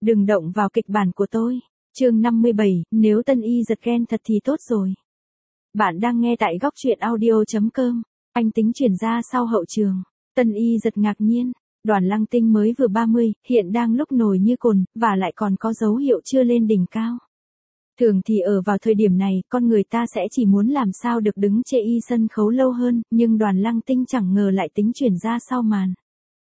Đừng động vào kịch bản của tôi. Chương 57, nếu Tân Y giật ghen thật thì tốt rồi. Bạn đang nghe tại góc truyện audio.com. Anh tính chuyển ra sau hậu trường. Tân Y giật ngạc nhiên. Đoàn Lăng Tinh mới vừa 30, hiện đang lúc nổi như cồn, và lại còn có dấu hiệu chưa lên đỉnh cao. Thường thì ở vào thời điểm này, con người ta sẽ chỉ muốn làm sao được đứng chê y sân khấu lâu hơn, nhưng Đoàn Lăng Tinh chẳng ngờ lại tính chuyển ra sau màn.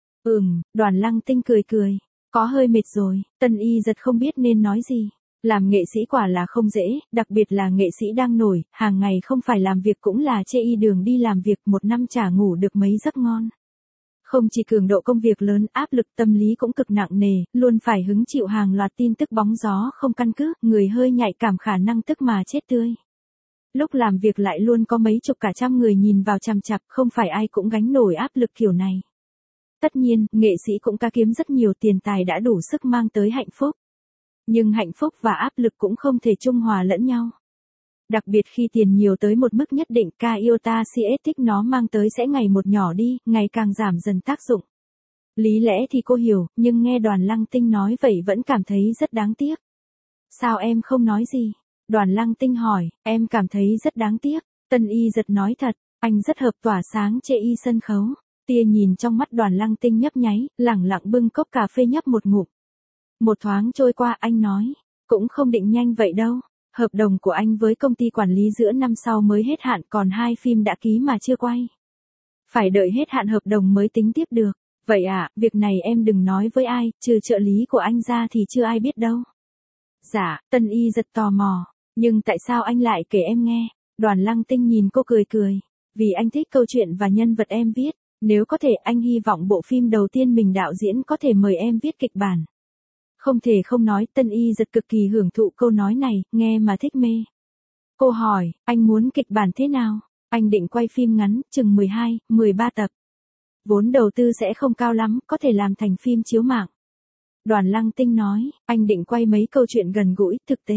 Đoàn Lăng Tinh cười cười. Có hơi mệt rồi. Tân Y giật không biết nên nói gì. Làm nghệ sĩ quả là không dễ, đặc biệt là nghệ sĩ đang nổi, hàng ngày không phải làm việc cũng là chê y đường đi làm việc, một năm chả ngủ được mấy giấc ngon. Không chỉ cường độ công việc lớn, áp lực tâm lý cũng cực nặng nề, luôn phải hứng chịu hàng loạt tin tức bóng gió không căn cứ, người hơi nhạy cảm khả năng tức mà chết tươi. Lúc làm việc lại luôn có mấy chục cả trăm người nhìn vào chằm chằm, không phải ai cũng gánh nổi áp lực kiểu này. Tất nhiên, nghệ sĩ cũng ca kiếm rất nhiều tiền tài đã đủ sức mang tới hạnh phúc. Nhưng hạnh phúc và áp lực cũng không thể trung hòa lẫn nhau. Đặc biệt khi tiền nhiều tới một mức nhất định, ca iota siết nó mang tới sẽ ngày một nhỏ đi, ngày càng giảm dần tác dụng. Lý lẽ thì cô hiểu, nhưng nghe Đoàn Lăng Tinh nói vậy vẫn cảm thấy rất đáng tiếc. Sao em không nói gì? Đoàn Lăng Tinh hỏi, em cảm thấy rất đáng tiếc. Tân Y giật nói thật, anh rất hợp tỏa sáng chê y sân khấu. Tia nhìn trong mắt Đoàn Lăng Tinh nhấp nháy, lẳng lặng bưng cốc cà phê nhấp một ngụm. Một thoáng trôi qua anh nói, cũng không định nhanh vậy đâu. Hợp đồng của anh với công ty quản lý giữa năm sau mới hết hạn, còn 2 phim đã ký mà chưa quay. Phải đợi hết hạn hợp đồng mới tính tiếp được. Vậy à, việc này em đừng nói với ai, trừ trợ lý của anh ra thì chưa ai biết đâu. Dạ, Tân Y giật tò mò. Nhưng tại sao anh lại kể em nghe? Đoàn Lăng Tinh nhìn cô cười cười. Vì anh thích câu chuyện và nhân vật em viết. Nếu có thể, anh hy vọng bộ phim đầu tiên mình đạo diễn có thể mời em viết kịch bản. Không thể không nói, Tân Y giật cực kỳ hưởng thụ câu nói này, nghe mà thích mê. Cô hỏi, anh muốn kịch bản thế nào? Anh định quay phim ngắn, chừng 12, 13 tập. Vốn đầu tư sẽ không cao lắm, có thể làm thành phim chiếu mạng. Đoàn Lăng Tinh nói, anh định quay mấy câu chuyện gần gũi, thực tế.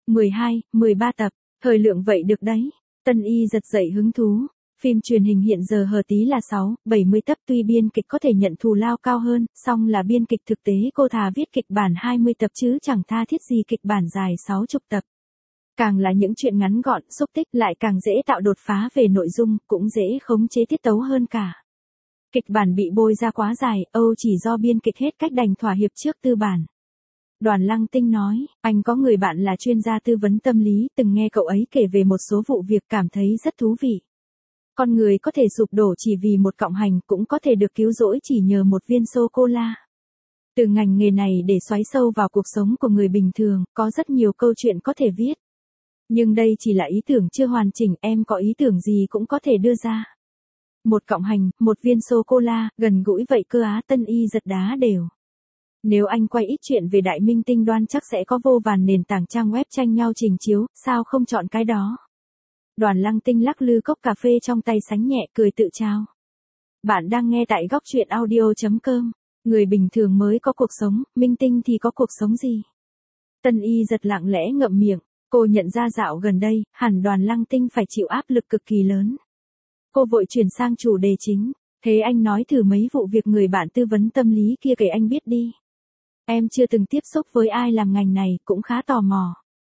12, 13 tập, thời lượng vậy được đấy. Tân Y giật dậy hứng thú. Phim truyền hình hiện giờ hở tí là 6, 70 tập, tuy biên kịch có thể nhận thù lao cao hơn, song là biên kịch thực tế cô thà viết kịch bản 20 tập chứ chẳng tha thiết gì kịch bản dài 60 tập. Càng là những chuyện ngắn gọn, xúc tích lại càng dễ tạo đột phá về nội dung, cũng dễ khống chế tiết tấu hơn cả. Kịch bản bị bôi ra quá dài, chỉ do biên kịch hết cách đành thỏa hiệp trước tư bản. Đoàn Lăng Tinh nói, anh có người bạn là chuyên gia tư vấn tâm lý, từng nghe cậu ấy kể về một số vụ việc cảm thấy rất thú vị. Con người có thể sụp đổ chỉ vì một cọng hành, cũng có thể được cứu rỗi chỉ nhờ một viên sô-cô-la. Từ ngành nghề này để xoáy sâu vào cuộc sống của người bình thường, có rất nhiều câu chuyện có thể viết. Nhưng đây chỉ là ý tưởng chưa hoàn chỉnh, em có ý tưởng gì cũng có thể đưa ra. Một cọng hành, một viên sô-cô-la, gần gũi vậy cơ á. Tân Y giật đá đều. Nếu anh quay ít chuyện về đại minh tinh đoan chắc sẽ có vô vàn nền tảng trang web tranh nhau trình chiếu, sao không chọn cái đó? Đoàn Lăng Tinh lắc lư cốc cà phê trong tay sánh nhẹ, cười tự trao. Bạn đang nghe tại góc truyện audio.com. Người bình thường mới có cuộc sống, minh tinh thì có cuộc sống gì? Tân Y giật lặng lẽ ngậm miệng. Cô nhận ra dạo gần đây, hẳn Đoàn Lăng Tinh phải chịu áp lực cực kỳ lớn. Cô vội chuyển sang chủ đề chính. Thế anh nói thử mấy vụ việc người bạn tư vấn tâm lý kia kể anh biết đi. Em chưa từng tiếp xúc với ai làm ngành này, cũng khá tò mò.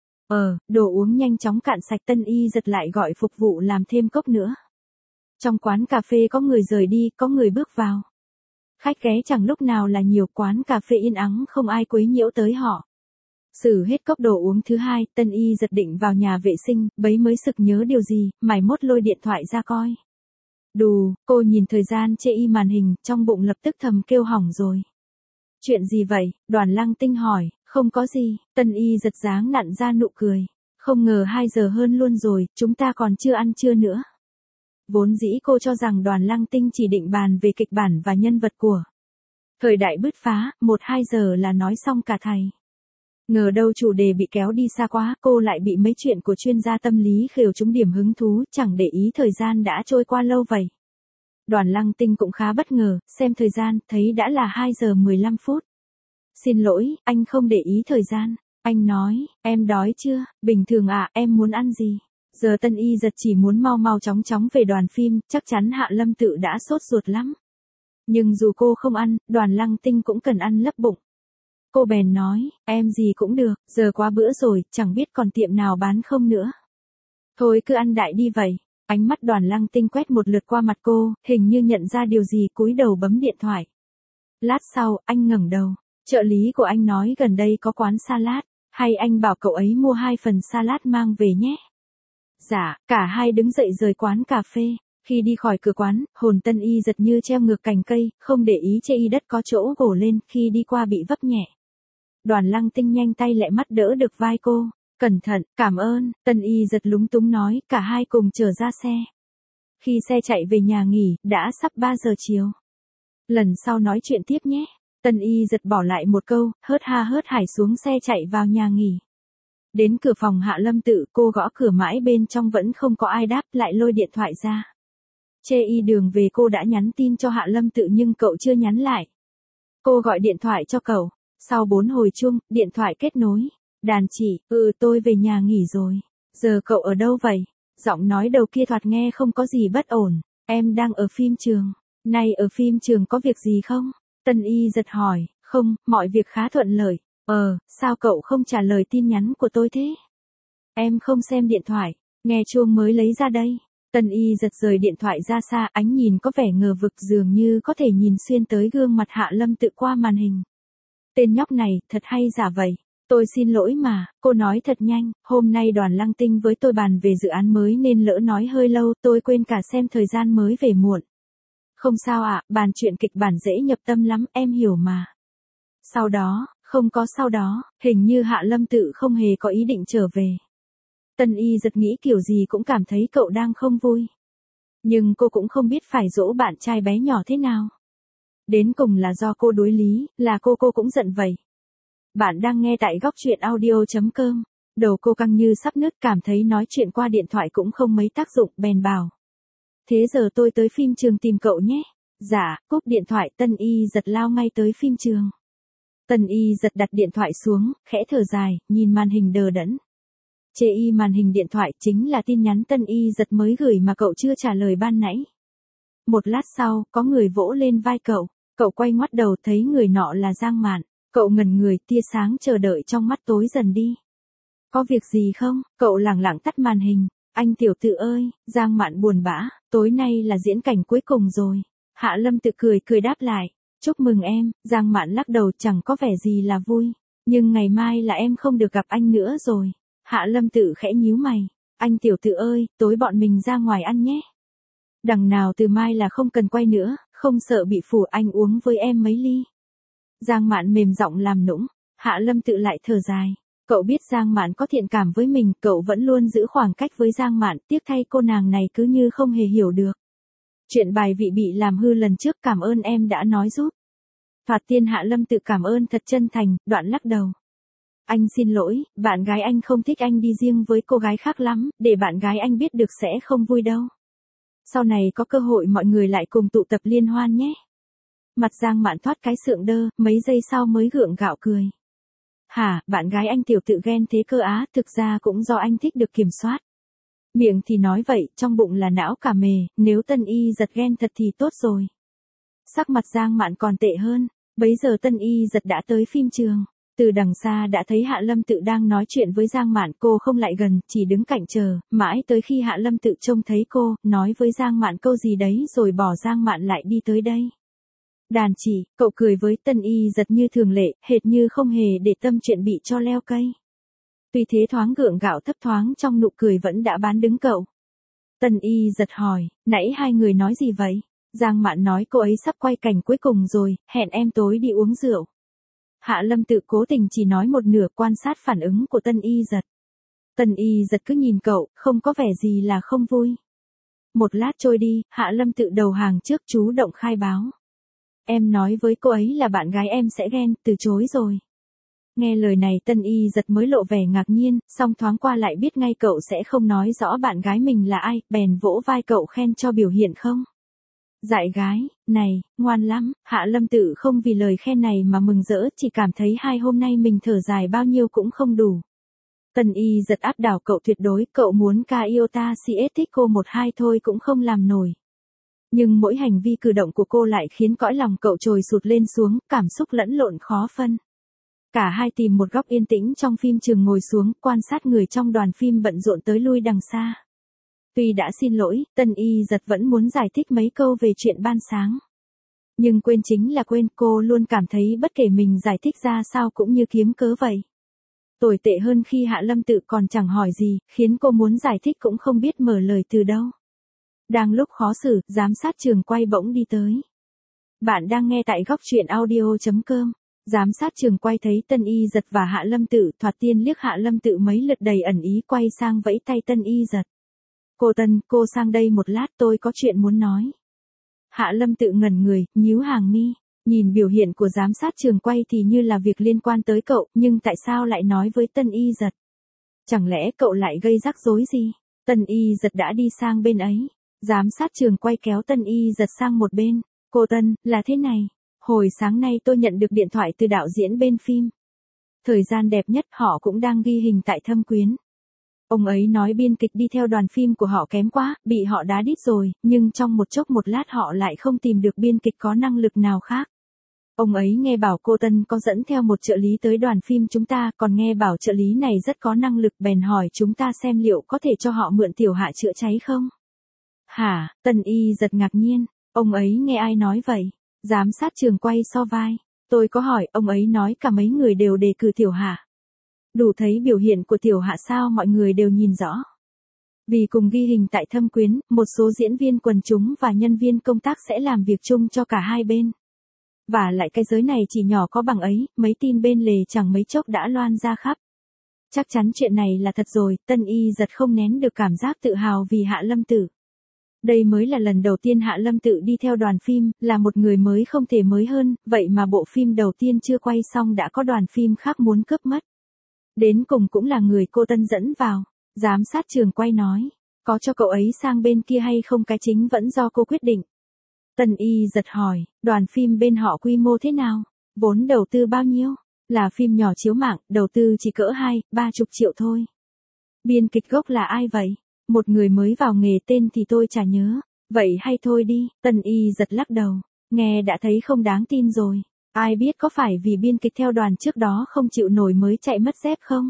Đồ uống nhanh chóng cạn sạch. Tân Y giật lại gọi phục vụ làm thêm cốc nữa. Trong quán cà phê có người rời đi, có người bước vào. Khách ghé chẳng lúc nào là nhiều, quán cà phê yên ắng không ai quấy nhiễu tới họ. Xử hết cốc đồ uống thứ hai, Tân Y giật định vào nhà vệ sinh, bấy mới sực nhớ điều gì, mải mốt lôi điện thoại ra coi. Đù, cô nhìn thời gian chê y màn hình, trong bụng lập tức thầm kêu hỏng rồi. Chuyện gì vậy? Đoàn Lăng Tinh hỏi. Không có gì. Tân Y giật dáng nặn ra nụ cười. Không ngờ 2 giờ hơn luôn rồi, chúng ta còn chưa ăn trưa nữa. Vốn dĩ cô cho rằng Đoàn Lăng Tinh chỉ định bàn về kịch bản và nhân vật của thời đại bứt phá, 1-2 giờ là nói xong cả thầy. Ngờ đâu chủ đề bị kéo đi xa quá, cô lại bị mấy chuyện của chuyên gia tâm lý khều trúng điểm hứng thú, chẳng để ý thời gian đã trôi qua lâu vậy. Đoàn Lăng Tinh cũng khá bất ngờ, xem thời gian, thấy đã là 2 giờ 15 phút. Xin lỗi, anh không để ý thời gian. Anh nói, em đói chưa? Bình thường à, em muốn ăn gì? Giờ Tân Y giật chỉ muốn mau mau chóng chóng về đoàn phim, chắc chắn Hạ Lâm Tự đã sốt ruột lắm. Nhưng dù cô không ăn, Đoàn Lăng Tinh cũng cần ăn lấp bụng. Cô bèn nói, em gì cũng được, giờ quá bữa rồi, chẳng biết còn tiệm nào bán không nữa. Thôi cứ ăn đại đi vậy. Ánh mắt Đoàn Lăng Tinh quét một lượt qua mặt cô, hình như nhận ra điều gì cúi đầu bấm điện thoại. Lát sau, anh ngẩng đầu. Trợ lý của anh nói gần đây có quán salad, hay anh bảo cậu ấy mua 2 phần salad mang về nhé. Dạ, cả hai đứng dậy rời quán cà phê. Khi đi khỏi cửa quán, hồn Tân Y giật như treo ngược cành cây, không để ý chê y đất có chỗ gồ lên, khi đi qua bị vấp nhẹ. Đoàn Lăng Tinh nhanh tay lẹ mắt đỡ được vai cô. Cẩn thận, cảm ơn, Tân Y giật lúng túng nói, cả hai cùng trở ra xe. Khi xe chạy về nhà nghỉ, đã sắp 3 giờ chiều. Lần sau nói chuyện tiếp nhé. Tân Y giật bỏ lại một câu, hớt ha hớt hải xuống xe chạy vào nhà nghỉ. Đến cửa phòng Hạ Lâm Tự, cô gõ cửa mãi bên trong vẫn không có ai đáp, lại lôi điện thoại ra. Chê y đường về cô đã nhắn tin cho Hạ Lâm Tự nhưng cậu chưa nhắn lại. Cô gọi điện thoại cho cậu. Sau 4 hồi chuông, điện thoại kết nối. Đàn chị, tôi về nhà nghỉ rồi. Giờ cậu ở đâu vậy? Giọng nói đầu kia thoạt nghe không có gì bất ổn. Em đang ở phim trường. Này ở phim trường có việc gì không? Tân Y giật hỏi. Không, mọi việc khá thuận lợi. Sao cậu không trả lời tin nhắn của tôi thế? Em không xem điện thoại. Nghe chuông mới lấy ra đây. Tân Y giật rời điện thoại ra xa, ánh nhìn có vẻ ngờ vực, dường như có thể nhìn xuyên tới gương mặt Hạ Lâm Tự qua màn hình. Tên nhóc này, thật hay giả vậy. Tôi xin lỗi mà, cô nói thật nhanh, hôm nay Đoàn Lăng Tinh với tôi bàn về dự án mới nên lỡ nói hơi lâu, tôi quên cả xem thời gian mới về muộn. Không sao ạ, bàn chuyện kịch bản dễ nhập tâm lắm, em hiểu mà. Sau đó, không có sau đó, hình như Hạ Lâm Tự không hề có ý định trở về. Tân Y giật nghĩ kiểu gì cũng cảm thấy cậu đang không vui. Nhưng cô cũng không biết phải dỗ bạn trai bé nhỏ thế nào. Đến cùng là do cô đối lý, là cô cũng giận vậy. Bạn đang nghe tại góc truyện audio.com. Đầu cô căng như sắp nứt, cảm thấy nói chuyện qua điện thoại cũng không mấy tác dụng, bèn bảo. Thế giờ tôi tới phim trường tìm cậu nhé. Dạ, cúp điện thoại, Tân Y giật lao ngay tới phim trường. Tân Y giật đặt điện thoại xuống, khẽ thở dài, nhìn màn hình đờ đẫn. Chê y màn hình điện thoại chính là tin nhắn Tân Y giật mới gửi mà cậu chưa trả lời ban nãy. Một lát sau, có người vỗ lên vai cậu. Cậu quay ngoắt đầu thấy người nọ là Giang Mạn. Cậu ngẩn người, tia sáng chờ đợi trong mắt tối dần đi. Có việc gì không? Cậu lẳng lặng tắt màn hình. Anh tiểu tự ơi, Giang Mạn buồn bã, tối nay là diễn cảnh cuối cùng rồi. Hạ Lâm Tự cười đáp lại. Chúc mừng em, Giang Mạn lắc đầu, chẳng có vẻ gì là vui. Nhưng ngày mai là em không được gặp anh nữa rồi. Hạ Lâm Tự khẽ nhíu mày. Anh tiểu tự ơi, tối bọn mình ra ngoài ăn nhé. Đằng nào từ mai là không cần quay nữa, không sợ bị phủ, anh uống với em mấy ly. Giang Mạn mềm giọng làm nũng. Hạ Lâm Tự lại thở dài. Cậu biết Giang Mạn có thiện cảm với mình, cậu vẫn luôn giữ khoảng cách với Giang Mạn, tiếc thay cô nàng này cứ như không hề hiểu được. Chuyện bài vị bị làm hư lần trước, cảm ơn em đã nói giúp. Thoạt tiên Hạ Lâm Tự cảm ơn thật chân thành, đoạn lắc đầu. Anh xin lỗi, bạn gái anh không thích anh đi riêng với cô gái khác lắm, để bạn gái anh biết được sẽ không vui đâu. Sau này có cơ hội mọi người lại cùng tụ tập liên hoan nhé. Mặt Giang Mạn thoát cái sượng đơ, mấy giây sau mới gượng gạo cười. Hả, bạn gái anh tiểu tự ghen thế cơ á, thực ra cũng do anh thích được kiểm soát. Miệng thì nói vậy, trong bụng là não cả mề, nếu Tân Y giật ghen thật thì tốt rồi. Sắc mặt Giang Mạn còn tệ hơn, bấy giờ Tân Y giật đã tới phim trường. Từ đằng xa đã thấy Hạ Lâm Tự đang nói chuyện với Giang Mạn, cô không lại gần, chỉ đứng cạnh chờ, mãi tới khi Hạ Lâm Tự trông thấy cô, nói với Giang Mạn câu gì đấy rồi bỏ Giang Mạn lại đi tới đây. Đàn chị, cậu cười với Tân Y giật như thường lệ, hệt như không hề để tâm chuyện bị cho leo cây. Tuy thế thoáng gượng gạo thấp thoáng trong nụ cười vẫn đã bán đứng cậu. Tân Y giật hỏi, nãy hai người nói gì vậy? Giang Mạn nói cô ấy sắp quay cảnh cuối cùng rồi, hẹn em tối đi uống rượu. Hạ Lâm Tự cố tình chỉ nói một nửa, quan sát phản ứng của Tân Y giật. Tân Y giật cứ nhìn cậu, không có vẻ gì là không vui. Một lát trôi đi, Hạ Lâm Tự đầu hàng trước chú động khai báo. Em nói với cô ấy là bạn gái em sẽ ghen, từ chối rồi. Nghe lời này Tân Y giật mới lộ vẻ ngạc nhiên, song thoáng qua lại biết ngay cậu sẽ không nói rõ bạn gái mình là ai, bèn vỗ vai cậu khen cho biểu hiện không. Dại gái, này, ngoan lắm, Hạ Lâm Tự không vì lời khen này mà mừng rỡ, chỉ cảm thấy hai hôm nay mình thở dài bao nhiêu cũng không đủ. Tân Y giật áp đảo cậu tuyệt đối, cậu muốn ca yêu ta si thích cô một hai thôi cũng không làm nổi. Nhưng mỗi hành vi cử động của cô lại khiến cõi lòng cậu trồi sụt lên xuống, cảm xúc lẫn lộn khó phân. Cả hai tìm một góc yên tĩnh trong phim trường ngồi xuống, quan sát người trong đoàn phim bận rộn tới lui đằng xa. Tuy đã xin lỗi, Tân Y Dật vẫn muốn giải thích mấy câu về chuyện ban sáng. Nhưng quên chính là quên, cô luôn cảm thấy bất kể mình giải thích ra sao cũng như kiếm cớ vậy. Tồi tệ hơn khi Hạ Lâm Tự còn chẳng hỏi gì, khiến cô muốn giải thích cũng không biết mở lời từ đâu. Đang lúc khó xử, giám sát trường quay bỗng đi tới. Bạn đang nghe tại góc truyện audio.com. Giám sát trường quay thấy Tân Y Dật và Hạ Lâm Tự, thoạt tiên liếc Hạ Lâm Tự mấy lượt đầy ẩn ý, quay sang vẫy tay Tân Y Dật. Cô Tân, cô sang đây một lát, tôi có chuyện muốn nói. Hạ Lâm Tự ngẩn người, nhíu hàng mi. Nhìn biểu hiện của giám sát trường quay thì như là việc liên quan tới cậu, nhưng tại sao lại nói với Tân Y Dật? Chẳng lẽ cậu lại gây rắc rối gì? Tân Y Dật đã đi sang bên ấy. Giám sát trường quay kéo Tân Y Dật sang một bên. Cô Tân, là thế này. Hồi sáng nay tôi nhận được điện thoại từ đạo diễn bên phim. Thời gian đẹp nhất họ cũng đang ghi hình tại Thâm Quyến. Ông ấy nói biên kịch đi theo đoàn phim của họ kém quá, bị họ đá đít rồi, nhưng trong một chốc một lát họ lại không tìm được biên kịch có năng lực nào khác. Ông ấy nghe bảo cô Tân có dẫn theo một trợ lý tới đoàn phim chúng ta, còn nghe bảo trợ lý này rất có năng lực, bèn hỏi chúng ta xem liệu có thể cho họ mượn tiểu Hạ chữa cháy không. Hả? Tân Y Dật ngạc nhiên, ông ấy nghe ai nói vậy? Giám sát trường quay so vai. Tôi có hỏi, ông ấy nói cả mấy người đều đề cử tiểu Hạ. Đủ thấy biểu hiện của tiểu Hạ sao mọi người đều nhìn rõ. Vì cùng ghi hình tại Thâm Quyến, một số diễn viên quần chúng và nhân viên công tác sẽ làm việc chung cho cả hai bên. Và lại cái giới này chỉ nhỏ có bằng ấy, mấy tin bên lề chẳng mấy chốc đã loan ra khắp. Chắc chắn chuyện này là thật rồi, Tân Y Dật không nén được cảm giác tự hào vì Hạ Lâm Tự. Đây mới là lần đầu tiên Hạ Lâm Tự đi theo đoàn phim, là một người mới không thể mới hơn, vậy mà bộ phim đầu tiên chưa quay xong đã có đoàn phim khác muốn cướp mất. Đến cùng cũng là người cô Tân dẫn vào. Giám sát trường quay nói, có cho cậu ấy sang bên kia hay không cái chính vẫn do cô quyết định. Tân Y Dật hỏi, đoàn phim bên họ quy mô thế nào? Vốn đầu tư bao nhiêu? Là phim nhỏ chiếu mạng, đầu tư chỉ cỡ 2-30 triệu thôi. Biên kịch gốc là ai vậy? Một người mới vào nghề, tên thì tôi chả nhớ. Vậy hay thôi đi, Tân Y Dật lắc đầu. Nghe đã thấy không đáng tin rồi. Ai biết có phải vì biên kịch theo đoàn trước đó không chịu nổi mới chạy mất dép không?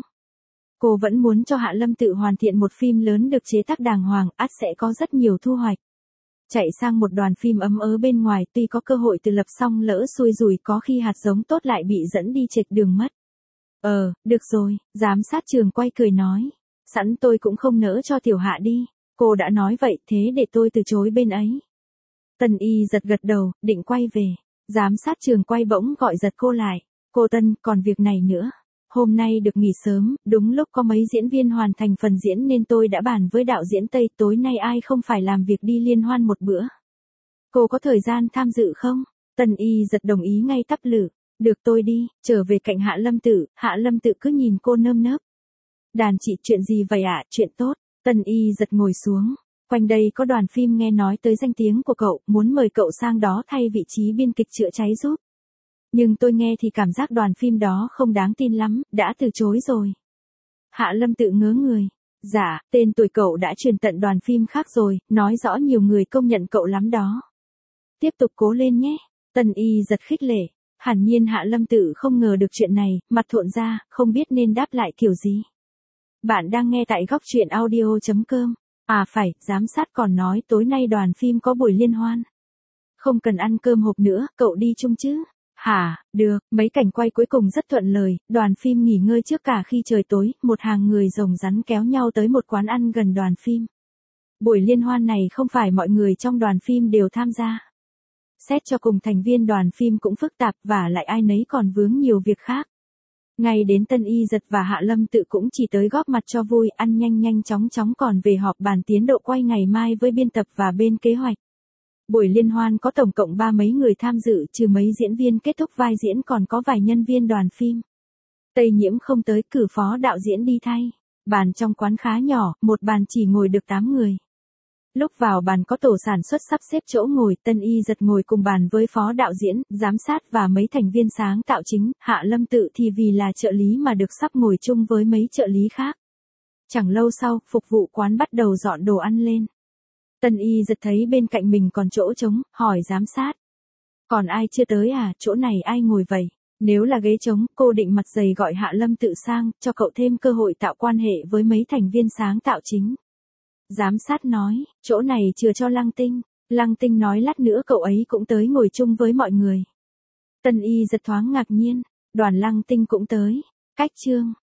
Cô vẫn muốn cho Hạ Lâm Tự hoàn thiện một phim lớn được chế tác đàng hoàng, ắt sẽ có rất nhiều thu hoạch. Chạy sang một đoàn phim ấm ớ bên ngoài tuy có cơ hội từ lập xong lỡ xui rủi, có khi hạt giống tốt lại bị dẫn đi chệch đường mất. Được rồi, giám sát trường quay cười nói. Sẵn tôi cũng không nỡ cho tiểu Hạ đi. Cô đã nói vậy, thế để tôi từ chối bên ấy. Tân Y Dật gật đầu, định quay về. Giám sát trường quay bỗng gọi giật cô lại. Cô Tân, còn việc này nữa. Hôm nay được nghỉ sớm, đúng lúc có mấy diễn viên hoàn thành phần diễn nên tôi đã bàn với đạo diễn Tây, tối nay ai không phải làm việc đi liên hoan một bữa. Cô có thời gian tham dự không? Tân Y Dật đồng ý ngay tắp lử. Được, tôi đi. Trở về cạnh Hạ Lâm Tự, Hạ Lâm Tự cứ nhìn cô nơm nớp. Đàn chị, chuyện gì vậy ạ? Chuyện tốt. Tân Y Dật ngồi xuống. Quanh đây có đoàn phim nghe nói tới danh tiếng của cậu, muốn mời cậu sang đó thay vị trí biên kịch chữa cháy giúp. Nhưng tôi nghe thì cảm giác đoàn phim đó không đáng tin lắm, đã từ chối rồi. Hạ Lâm Tự ngớ người. Dạ, tên tuổi cậu đã truyền tận đoàn phim khác rồi, nói rõ nhiều người công nhận cậu lắm đó. Tiếp tục cố lên nhé. Tân Y Dật khích lệ. Hẳn nhiên Hạ Lâm Tự không ngờ được chuyện này, mặt thộn ra, không biết nên đáp lại kiểu gì. Bạn đang nghe tại góc truyện audio.com. À phải, giám sát còn nói tối nay đoàn phim có buổi liên hoan. Không cần ăn cơm hộp nữa, cậu đi chung chứ? Hả, được, mấy cảnh quay cuối cùng rất thuận lời, đoàn phim nghỉ ngơi trước cả khi trời tối, một hàng người rồng rắn kéo nhau tới một quán ăn gần đoàn phim. Buổi liên hoan này không phải mọi người trong đoàn phim đều tham gia. Xét cho cùng thành viên đoàn phim cũng phức tạp và lại ai nấy còn vướng nhiều việc khác. Ngay đến Tân Y Dật và Hạ Lâm Tự cũng chỉ tới góp mặt cho vui, ăn nhanh nhanh chóng chóng còn về họp bàn tiến độ quay ngày mai với biên tập và bên kế hoạch. Buổi liên hoan có tổng cộng 30 mấy người tham dự, trừ mấy diễn viên kết thúc vai diễn còn có vài nhân viên đoàn phim. Tây Nhiễm không tới, cử phó đạo diễn đi thay. Bàn trong quán khá nhỏ, một bàn chỉ ngồi được 8 người. Lúc vào bàn có tổ sản xuất sắp xếp chỗ ngồi, Tân Y Dật ngồi cùng bàn với phó đạo diễn, giám sát và mấy thành viên sáng tạo chính, Hạ Lâm Tự thì vì là trợ lý mà được sắp ngồi chung với mấy trợ lý khác. Chẳng lâu sau, phục vụ quán bắt đầu dọn đồ ăn lên. Tân Y Dật thấy bên cạnh mình còn chỗ trống, hỏi giám sát. Còn ai chưa tới à, chỗ này ai ngồi vậy? Nếu là ghế trống, cô định mặt dày gọi Hạ Lâm tự sang, cho cậu thêm cơ hội tạo quan hệ với mấy thành viên sáng tạo chính. Giám sát nói, chỗ này chừa cho Lăng Tinh. Lăng Tinh nói lát nữa cậu ấy cũng tới ngồi chung với mọi người. Tân Y giật thoáng ngạc nhiên, Đoàn Lăng Tinh cũng tới. Cách chương